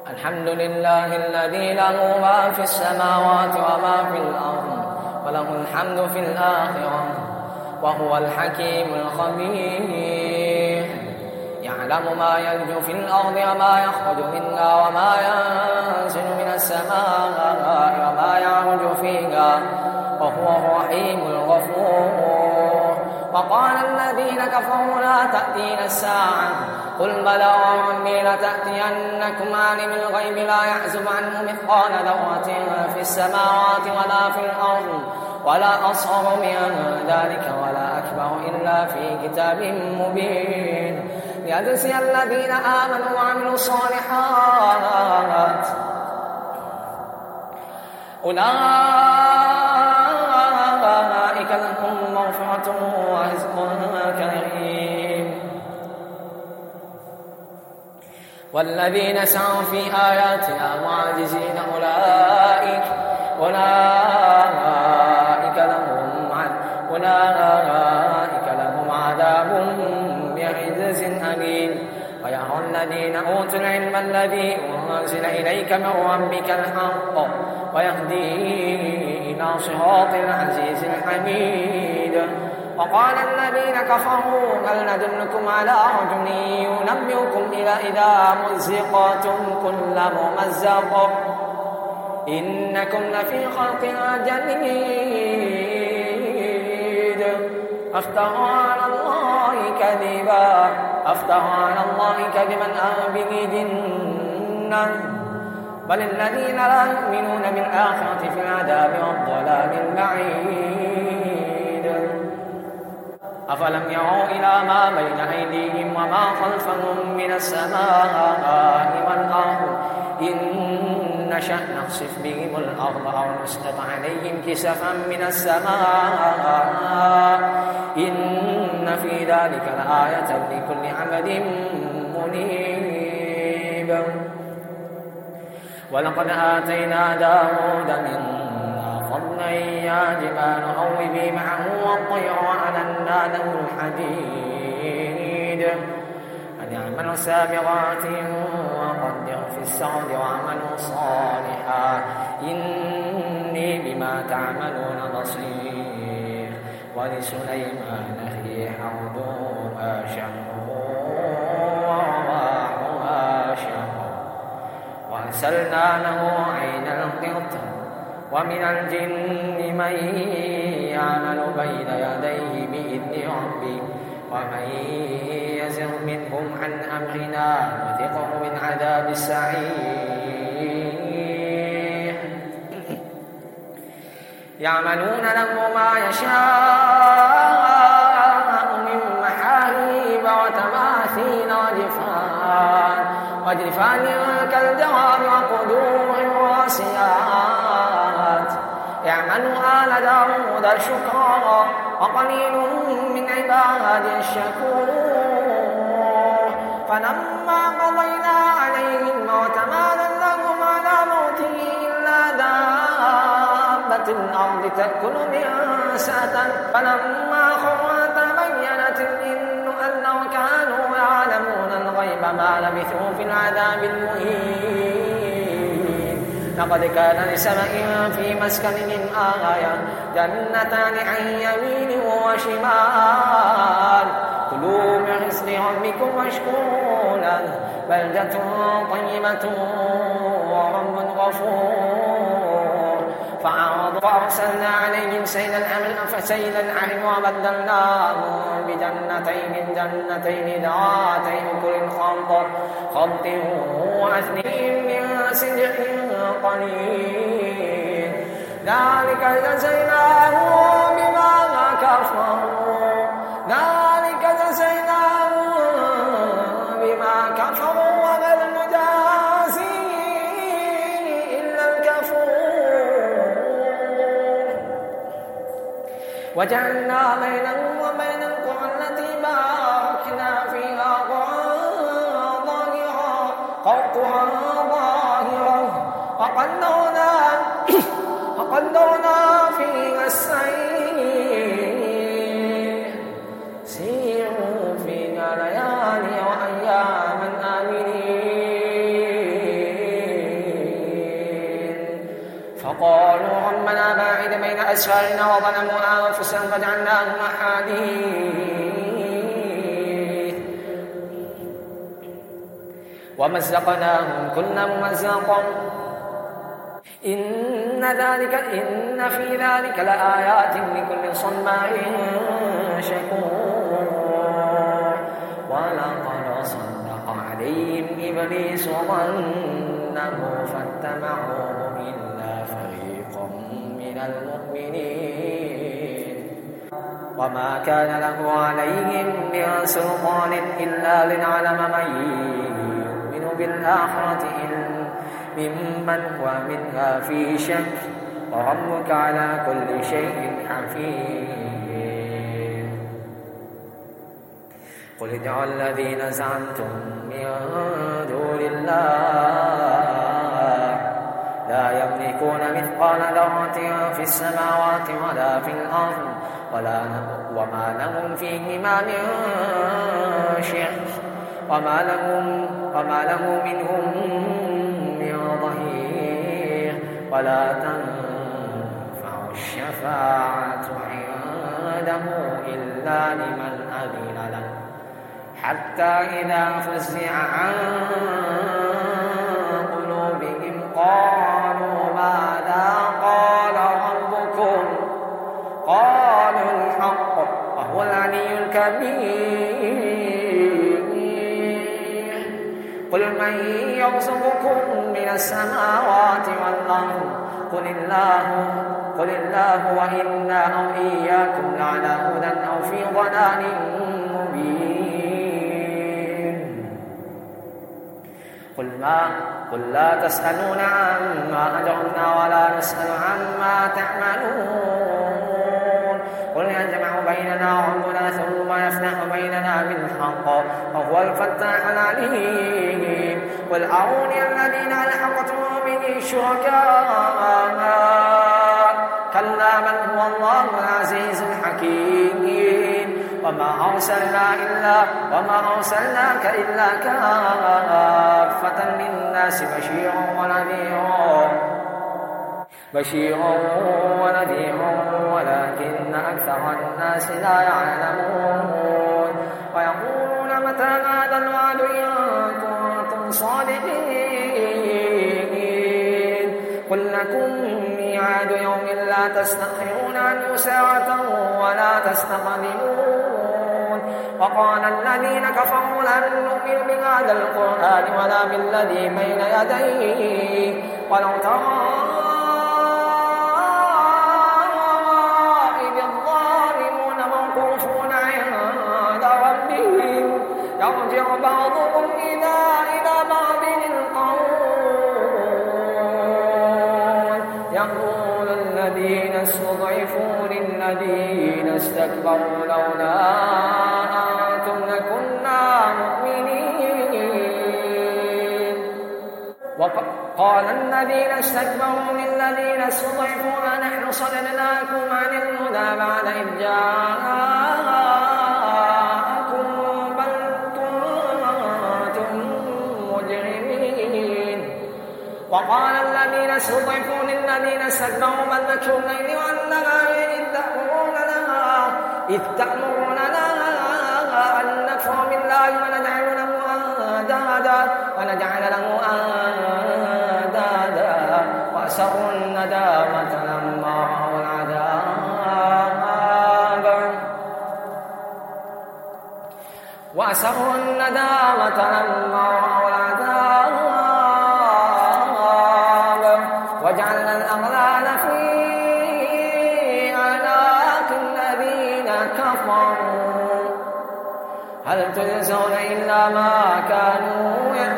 الحمد لله الذي له ما في السماوات وما في الأرض وله الحمد في الآخرة وهو الحكيم الخبير. يعلم ما يلج في الأرض وما يخرج منها وما ينزل من السماء وما يعرج فيها وهو الرحيم الغفور. وقال الذين كفروا لا تأتينا الساعة قل بلى وربي لتأتينكم عالم الغيب لا يعزب عنه مثقال ذرة في السماوات ولا في الأرض ولا أصغر من ذلك ولا أكبر إلا في كتاب مبين ليجزي الذين آمنوا وعملوا الصالحات أولئك لهم مغفرة ورزق كريم. والذين سعوا في آياتنا معاجزين أولئك لهم عذاب بغيظ أليم. ويرى الذين أوتوا العلم الذي أنزل إليك من ربك الحق ويهدي إلى صراط العزيز الحميد. وقال الذين كفروا هل ندلكم على رجل ينبئكم إذا مزقتم كل ممزق إنكم لفي خلق جديد أفترى على الله كذبا أم به جنة بل الذين لا يؤمنون بالآخرة في العذاب والضلال البعيد. أفلم يروا إلى ما بين أيديهم وما خلفهم من السماء والأرض إن نشأ نخسف بهم الأرض أو نسقط عليهم كسفا من السماء إن في ذلك لآية لكل عبد منيب. ولقد آتينا داود منا فضلا يا جبال أوبي معه والطير وألنا له الحديد أن يعملوا سابغات وقدر في السرد وعملوا صالحا إني بما تعملون بصير. ولسليمان ريحا غدوها شهر ورواحها شهر وأرسلنا له عين القطر ومن الجن من يعمل بين يديه بإذن ربه ومن يزغ منهم عن أمرنا نذقه من عذاب السعير. يعملون له ما يشاء من محاريب وتماثيل وجفان كالجواب وقدور راسيات. يعمل آل داود شكرا وقليل من عبادي الشكور. فلما قضينا عليه الموت ما دلهم على موته إلا دابة الأرض تأكل من سأته فلما خر تبينت الجن أن لو كانوا يعلمون الغيب ما لبثوا في العذاب المهين. لقد كان لسبإ في مسكنهم آية جنتان عن يمين وشمال كلوا من رزق ربكم واشكروا له بلدة طيبة ورب غفور. فأعرضوا فأرسلنا عليهم سيل العرم وبدلناهم بجنتين ذواتي أكل خمط وأثل من سدر قليل ذلك جزيناهم بما كفروا وما المجازي إلا الكفور. وجعلنا بينهم وبين القرى التي باركنا فيها قرى ظاهرة وقدرنا فيها السير سيروا فيها ليالي وأياما آمنين فقالوا ربنا باعد بين أسفارنا وظلموا أنفسهم فجعلناهم أحاديث ومزقناهم كل ممزق إن في ذلك لآيات لكل صبار شكور ولقد صدق عليهم إبليس ظنه فاتبعوه إلا فريقا من المؤمنين وما كان له عليهم من سلطان إلا لنعلم من يؤمن بالآخرة ممن هو منها في شك وربك على كل شيء حفيظ قل ادعوا الذين زعمتم من دون الله لا يملكون مثقال ذرة في السماوات ولا في الأرض وما لهم فيهما من شرك وما له منهم من ظهير ولا تنفع الشفاعة عنده إلا لمن أذن له حتى إذا فزع عن قلوبهم قالوا ماذا قال ربكم قالوا الحق وهو العلي الكبير قل من يرزقكم من السماوات والأرض قل الله وإنا أو إياكم لعلى هدى أو في ضلال مبين قل لا تسألون عما أجرنا ولا نسأل عما تعملون قل يجمع بيننا ربنا ثم يفتح بيننا بالحق وهو الفتاح العليم قل أروني الذين ألحقتم به شركاء كلا بل هو الله العزيز الحكيم وما أرسلناك إلا كافة للناس بشيرا ونذيرا ولكن أكثر الناس لا يعلمون ويقولون متى هذا الوعد إن كنتم صادقين قل لكم ميعاد يوم لا تستأخرون عنه ساعة ولا تستقدمون وقال الذين كفروا لن نؤمن بهذا القرآن ولا بالذي بين يديه ولو ترى إذ الظالمون موقوفون عند ربهم يرجع بعضهم إلى بعض القول يقول الذين استضعفوا للذين استكبروا لولا أنتم لكنا مؤمنين وقال الذين استكبروا للذين استضعفوا أنحن صددناكم عن الهدى بعد إذ جاءكم بل كنتم مجرمين وقال الذين استضعفوا للذين استكبروا بل مكر الليل والنهار إذ تأمروننا أن نكفر بالله ونجعل له أندادا وأسروا الندامة لما رأوا العذاب وجعلنا الأغلال في أعناق الذين كفروا هل تجزون إلا ما كانوا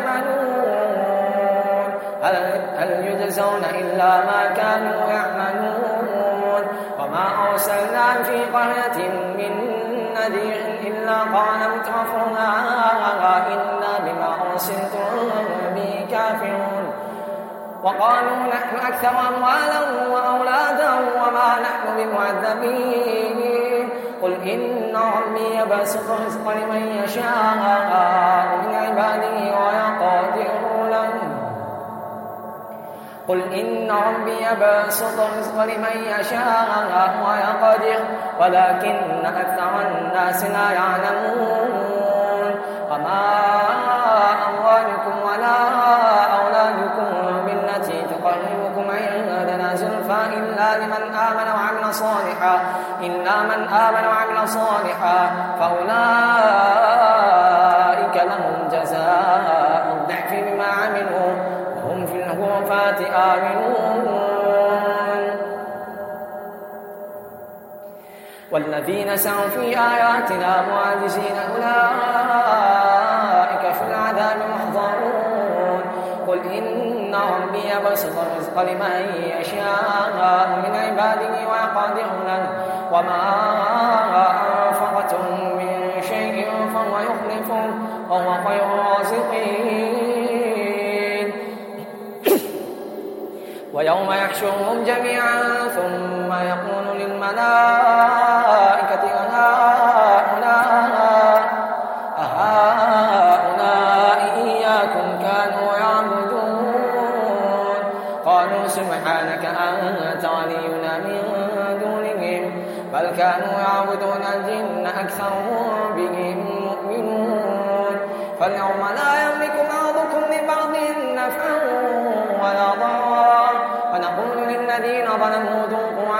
يعملون هل يجزون إلا ما كانوا يعملون وما أرسلنا في قرية من نذير إلا قال مترفوها إنا بما أرسلتم به كافرون وقالوا نحن أكثر أموالا وأولادا وما نحن بمعذبين قل إن ربي يبسط الرزق لمن يشاء من عباده ويقدر له قل إن ربي يبسط الرزق لمن يشاء ويقدر ولكن أكثر الناس لا يعلمون وما أموالكم ولا أولادكم بالتي تقربكم عندنا زلفى إلا من آمن وعمل صالحا فأولئك لهم جزاء الضعف بما عملوا وهم في الغرفات آمنون والذين سعوا في آياتنا معاجزين أولئك في العذاب محضرون قل إن ربي يبسط الرزق لمن يشاء من عباده ويقدر له وما أنفقتم من شيء فهو يخلفه وهو خير الرازقين ويوم يحشرهم جميعا ثم يقول للملائكة أهؤلاء إياكم كانوا يعبدون قالوا سبحانك أنت ولينا من دونهم بل كانوا يعبدون الجن أكثرهم بهم مؤمنون فاليوم لا يملك بعضكم لبعض نفعا ولا ضرا ونقول للذين ظلموا ذوقوا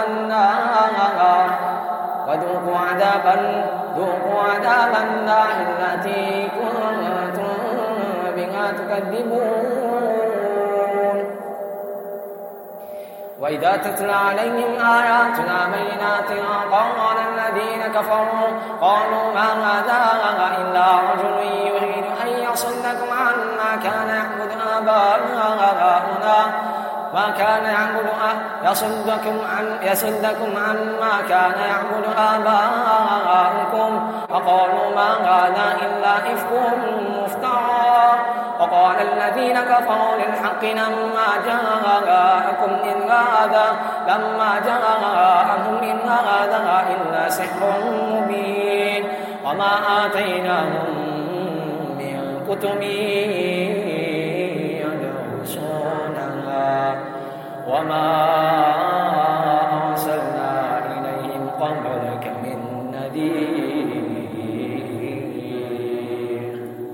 عذاب النار التي كنتم بها تكذبون وإذا تتلى عليهم آياتنا بينات قال الذين كفروا قالوا ما هذا إلا رجل يريد أن يصدكم عما كان يعبد آباؤنا يصدكم عما كان يعبد آباؤكم وقالوا ما هذا إلا إفك مفترى وقال الذين كفروا للحق لما جاءهم إن هذا إلا سحر مبين وما آتيناهم من كتب يدرسونها وما أرسلنا إليهم قبلك من نذير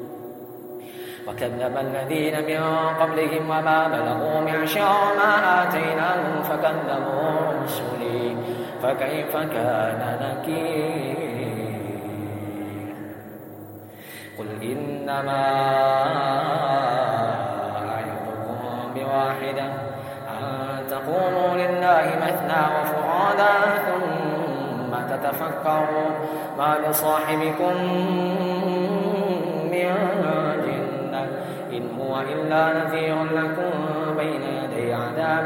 وكذب الذين من قبلهم وما بلغوا معشار ما آتيناهم فكذبوا رسلي فكيف كان نكير قل إنما أعظكم بواحدة أن تقوموا لله مثنى وفرادا ثم تتفكروا ما بصاحبكم من جنة إن هو إلا نذير لكم بين يدي عذاب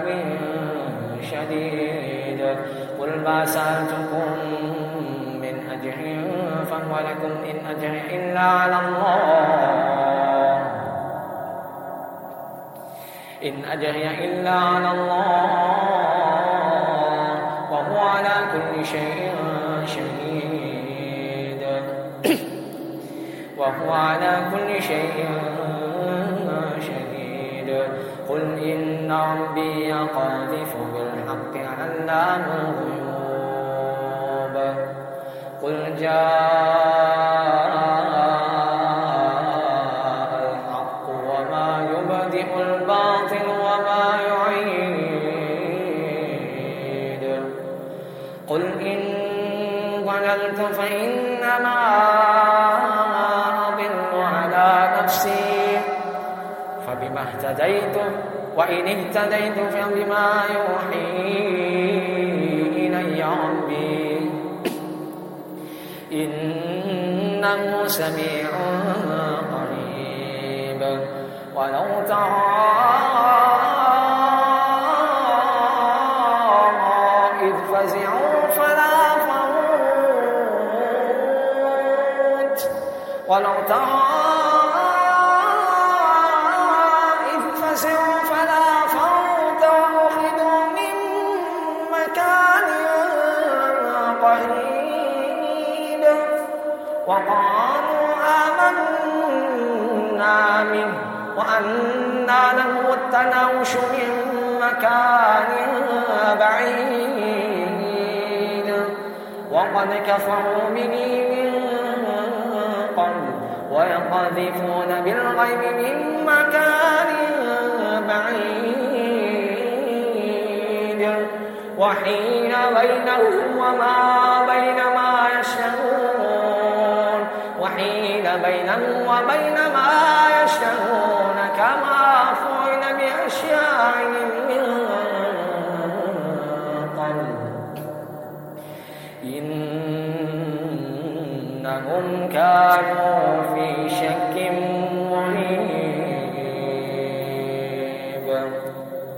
شديد قل ما سألتكم من أجر فهو لكم إن أجري إلا على الله وهو على كل شيء شهيد قل إن ربي يقذف بالحق علام الغيوب قل جاء الحق وما يبدئ الباطل وما يعيد قل إن ضللت فإنما أضل على نفسي فبما اهتديت وإن اهتديت فبما يوحي إلي ربي إنه سميع قريب ولو ترى إذ فزعوا فلا فوت وأخذوا من مكان قريب وقالوا آمنا به وأنى لهم والتناوش من مكان بعيد وقد كفروا به من قبل ويقذفون بالغيب من مكان بعيد وحيل بينهم وما بين ما يشتهون كما فعل بأشياعهم من قبل إنهم كانوا في شك